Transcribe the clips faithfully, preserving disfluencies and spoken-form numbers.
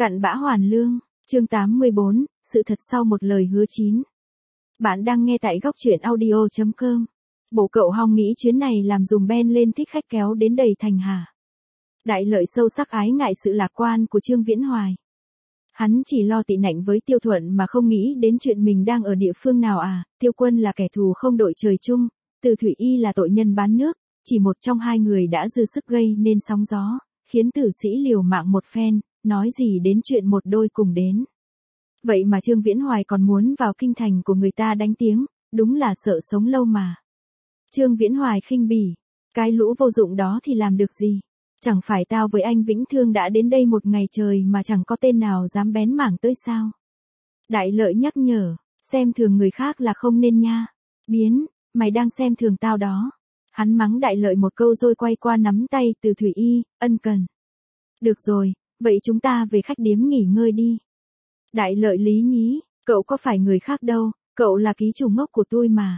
Cặn bã hoàn lương, chương tám mươi bốn, sự thật sau một lời hứa chín. Bạn đang nghe tại góc truyện audio chấm com. Bộ cậu Hong nghĩ chuyến này làm dùm Ben lên thích khách kéo đến đầy thành hả? Đại Lợi sâu sắc ái ngại sự lạc quan của Trương Viễn Hoài. Hắn chỉ lo tị nạnh với Tiêu Thuận mà không nghĩ đến chuyện mình đang ở địa phương nào à. Tiêu Quân là kẻ thù không đội trời chung, Từ Thủy Y là tội nhân bán nước, chỉ một trong hai người đã dư sức gây nên sóng gió, khiến tử sĩ liều mạng một phen, nói gì đến chuyện một đôi cùng đến. Vậy mà Trương Viễn Hoài còn muốn vào kinh thành của người ta đánh tiếng, đúng là sợ sống lâu mà. Trương Viễn Hoài khinh bỉ, cái lũ vô dụng đó thì làm được gì? Chẳng phải tao với anh Vĩnh Thương đã đến đây một ngày trời mà chẳng có tên nào dám bén mảng tới sao? Đại Lợi nhắc nhở, xem thường người khác là không nên nha. Biến, mày đang xem thường tao đó. Hắn mắng Đại Lợi một câu rồi quay qua nắm tay Từ Thủy Y, ân cần. Được rồi, vậy chúng ta về khách điếm nghỉ ngơi đi. Đại Lợi lý nhí, cậu có phải người khác đâu, cậu là ký chủ ngốc của tôi mà.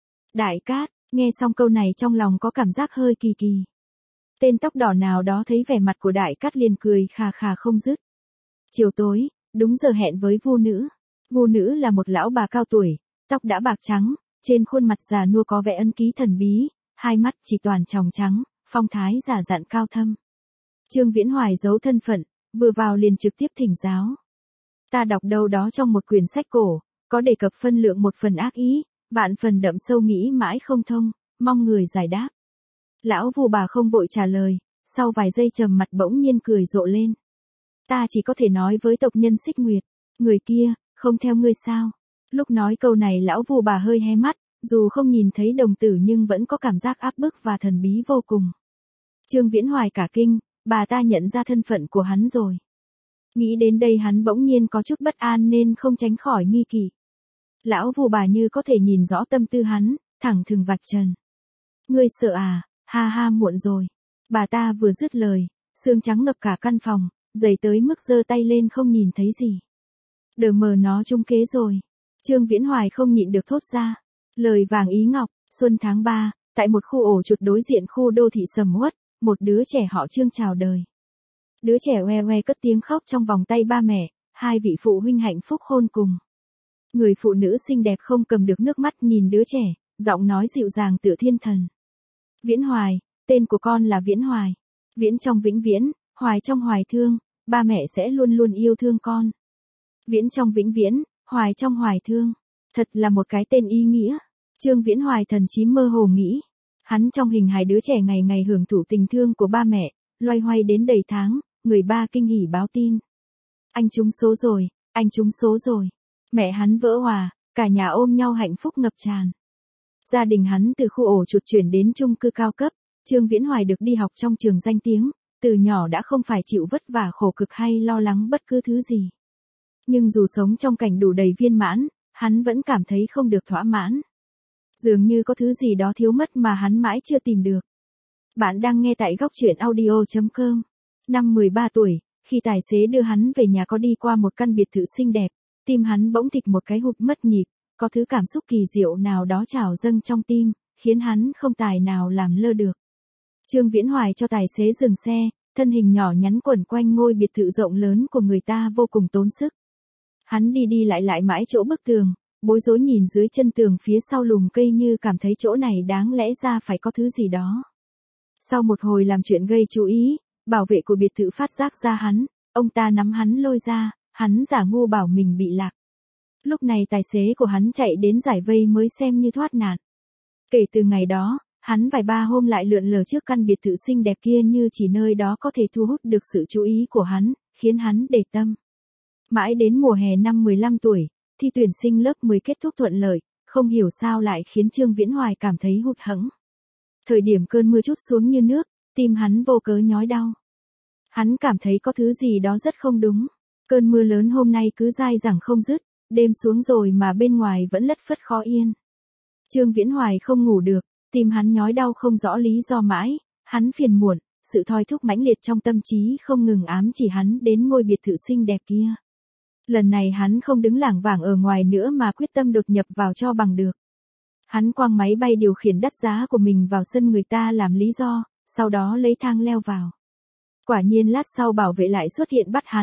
Đại Cát, nghe xong câu này trong lòng có cảm giác hơi kỳ kỳ. Tên tóc đỏ nào đó thấy vẻ mặt của Đại Cát liền cười khà khà không dứt. Chiều tối, đúng giờ hẹn với Vu Nữ. Vu Nữ là một lão bà cao tuổi, tóc đã bạc trắng, trên khuôn mặt già nua có vẻ ân ký thần bí, hai mắt chỉ toàn tròng trắng, phong thái giả dặn cao thâm. Trương Viễn Hoài giấu thân phận, vừa vào liền trực tiếp thỉnh giáo. Ta đọc đâu đó trong một quyển sách cổ, có đề cập phân lượng một phần ác ý, vạn phần đậm sâu nghĩ mãi không thông, mong người giải đáp. Lão Vu bà không vội trả lời, sau vài giây trầm mặt bỗng nhiên cười rộ lên. Ta chỉ có thể nói với tộc nhân Xích Nguyệt, người kia, không theo ngươi sao? Lúc nói câu này lão Vu bà hơi hé mắt, dù không nhìn thấy đồng tử nhưng vẫn có cảm giác áp bức và thần bí vô cùng. Trương Viễn Hoài cả kinh, bà ta nhận ra thân phận của hắn rồi. Nghĩ đến đây hắn bỗng nhiên có chút bất an nên không tránh khỏi nghi kỵ. Lão Vu bà như có thể nhìn rõ tâm tư hắn, thẳng thừng vạch trần. Ngươi sợ à, ha ha muộn rồi. Bà ta vừa dứt lời, sương trắng ngập cả căn phòng, dày tới mức giơ tay lên không nhìn thấy gì. Đờ mờ nó trúng kế rồi. Trương Viễn Hoài không nhịn được thốt ra. Lời vàng ý ngọc, xuân tháng ba, tại một khu ổ chuột đối diện khu đô thị sầm uất, một đứa trẻ họ Trương chào đời. Đứa trẻ oe oe cất tiếng khóc trong vòng tay ba mẹ, hai vị phụ huynh hạnh phúc khôn cùng. Người phụ nữ xinh đẹp không cầm được nước mắt nhìn đứa trẻ, giọng nói dịu dàng tựa thiên thần. Viễn Hoài, tên của con là Viễn Hoài. Viễn trong vĩnh viễn, Hoài trong hoài thương, ba mẹ sẽ luôn luôn yêu thương con. Viễn trong vĩnh viễn, Hoài trong hoài thương. Thật là một cái tên ý nghĩa. Trương Viễn Hoài thần chí mơ hồ nghĩ. Hắn trong hình hài đứa trẻ ngày ngày hưởng thụ tình thương của ba mẹ, loay hoay đến đầy tháng, người ba kinh hỉ báo tin. Anh trúng số rồi, anh trúng số rồi. Mẹ hắn vỡ hòa, cả nhà ôm nhau hạnh phúc ngập tràn. Gia đình hắn từ khu ổ chuột chuyển đến chung cư cao cấp, Trương Viễn Hoài được đi học trong trường danh tiếng, từ nhỏ đã không phải chịu vất vả khổ cực hay lo lắng bất cứ thứ gì. Nhưng dù sống trong cảnh đủ đầy viên mãn, hắn vẫn cảm thấy không được thỏa mãn. Dường như có thứ gì đó thiếu mất mà hắn mãi chưa tìm được. Bạn đang nghe tại góc truyện audio chấm com. Năm mười ba tuổi, khi tài xế đưa hắn về nhà có đi qua một căn biệt thự xinh đẹp, tim hắn bỗng thịch một cái hụt mất nhịp, có thứ cảm xúc kỳ diệu nào đó trào dâng trong tim, khiến hắn không tài nào làm lơ được. Trương Viễn Hoài cho tài xế dừng xe, thân hình nhỏ nhắn quẩn quanh ngôi biệt thự rộng lớn của người ta vô cùng tốn sức. Hắn đi đi lại lại mãi chỗ bức tường, bối rối nhìn dưới chân tường phía sau lùm cây như cảm thấy chỗ này đáng lẽ ra phải có thứ gì đó. Sau một hồi làm chuyện gây chú ý, bảo vệ của biệt thự phát giác ra hắn, ông ta nắm hắn lôi ra, hắn giả ngu bảo mình bị lạc. Lúc này tài xế của hắn chạy đến giải vây mới xem như thoát nạn. Kể từ ngày đó, hắn vài ba hôm lại lượn lờ trước căn biệt thự xinh đẹp kia như chỉ nơi đó có thể thu hút được sự chú ý của hắn, khiến hắn để tâm. Mãi đến mùa hè năm mười lăm tuổi, thi tuyển sinh lớp mười kết thúc thuận lợi, không hiểu sao lại khiến Trương Viễn Hoài cảm thấy hụt hẫng. Thời điểm cơn mưa trút xuống như nước, tim hắn vô cớ nhói đau. Hắn cảm thấy có thứ gì đó rất không đúng. Cơn mưa lớn hôm nay cứ dai dẳng không dứt, đêm xuống rồi mà bên ngoài vẫn lất phất khó yên. Trương Viễn Hoài không ngủ được, tim hắn nhói đau không rõ lý do mãi, hắn phiền muộn, sự thoi thúc mãnh liệt trong tâm trí không ngừng ám chỉ hắn đến ngôi biệt thự xinh đẹp kia. Lần này hắn không đứng lảng vảng ở ngoài nữa mà quyết tâm đột nhập vào cho bằng được. Hắn quăng máy bay điều khiển đắt giá của mình vào sân người ta làm lý do, sau đó lấy thang leo vào. Quả nhiên lát sau bảo vệ lại xuất hiện bắt hắn,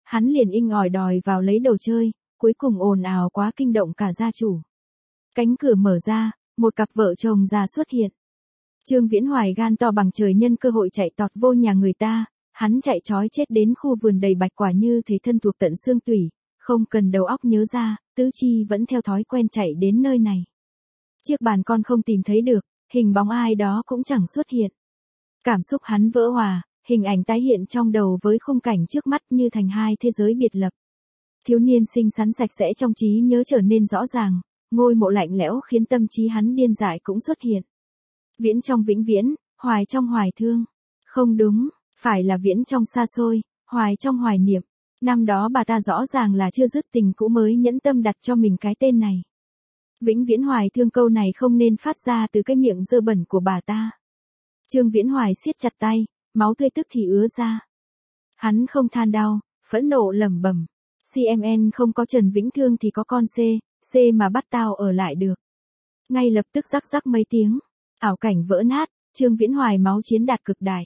hắn liền inh ỏi đòi vào lấy đồ chơi, cuối cùng ồn ào quá kinh động cả gia chủ. Cánh cửa mở ra, một cặp vợ chồng già xuất hiện. Trương Viễn Hoài gan to bằng trời nhân cơ hội chạy tọt vô nhà người ta, hắn chạy chói chết đến khu vườn đầy bạch quả như thế thân thuộc tận xương tủy, không cần đầu óc nhớ ra, tứ chi vẫn theo thói quen chạy đến nơi này. Chiếc bàn con không tìm thấy được, hình bóng ai đó cũng chẳng xuất hiện. Cảm xúc hắn vỡ hòa, hình ảnh tái hiện trong đầu với khung cảnh trước mắt như thành hai thế giới biệt lập. Thiếu niên xinh xắn sạch sẽ trong trí nhớ trở nên rõ ràng, ngôi mộ lạnh lẽo khiến tâm trí hắn điên dại cũng xuất hiện. Viễn trong vĩnh viễn, hoài trong hoài thương. Không đúng, phải là viễn trong xa xôi, hoài trong hoài niệm. Năm đó bà ta rõ ràng là chưa dứt tình cũ mới nhẫn tâm đặt cho mình cái tên này. Vĩnh viễn hoài thương câu này không nên phát ra từ cái miệng dơ bẩn của bà ta. Trương Viễn Hoài siết chặt tay, máu tươi tức thì ứa ra. Hắn không than đau, phẫn nộ lẩm bẩm. xê em en không có Trần Vĩnh Thương thì có con C, C mà bắt tao ở lại được. Ngay lập tức rắc rắc mấy tiếng, ảo cảnh vỡ nát, Trương Viễn Hoài máu chiến đạt cực đại.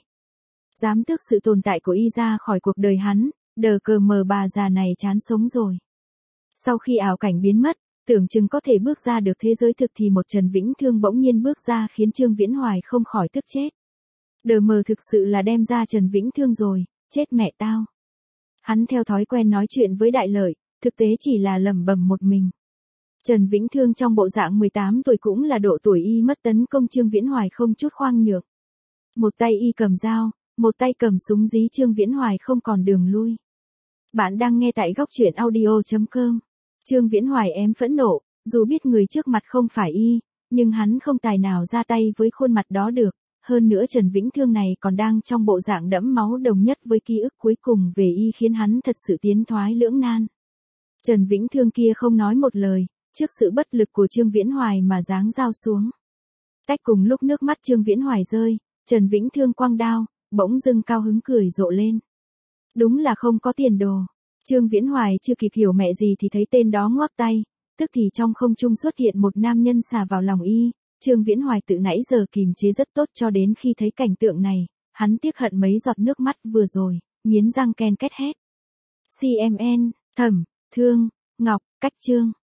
Dám tước sự tồn tại của y ra khỏi cuộc đời hắn, đờ cờ mờ bà già này chán sống rồi. Sau khi ảo cảnh biến mất, tưởng chừng có thể bước ra được thế giới thực thì một Trần Vĩnh Thương bỗng nhiên bước ra khiến Trương Viễn Hoài không khỏi tức chết. Đờ mờ thực sự là đem ra Trần Vĩnh Thương rồi, chết mẹ tao. Hắn theo thói quen nói chuyện với Đại Lợi, thực tế chỉ là lẩm bẩm một mình. Trần Vĩnh Thương trong bộ dạng mười tám tuổi cũng là độ tuổi y mất tấn công Trương Viễn Hoài không chút khoang nhượng. Một tay y cầm dao, một tay cầm súng dí Trương Viễn Hoài không còn đường lui. Bạn đang nghe tại góc truyện audio chấm com. Trương Viễn Hoài ém phẫn nộ, dù biết người trước mặt không phải y, nhưng hắn không tài nào ra tay với khuôn mặt đó được. Hơn nữa Trần Vĩnh Thương này còn đang trong bộ dạng đẫm máu đồng nhất với ký ức cuối cùng về y khiến hắn thật sự tiến thoái lưỡng nan. Trần Vĩnh Thương kia không nói một lời, trước sự bất lực của Trương Viễn Hoài mà giáng dao xuống. Tách cùng lúc nước mắt Trương Viễn Hoài rơi, Trần Vĩnh Thương quăng đao, bỗng dưng cao hứng cười rộ lên. Đúng là không có tiền đồ. Trương Viễn Hoài chưa kịp hiểu mẹ gì thì thấy tên đó ngoắc tay, tức thì trong không trung xuất hiện một nam nhân xà vào lòng y. Trương Viễn Hoài tự nãy giờ kìm chế rất tốt cho đến khi thấy cảnh tượng này, hắn tiếc hận mấy giọt nước mắt vừa rồi, nghiến răng ken két hét. xê em en, Thẩm, Thương, Ngọc, Cách Chương.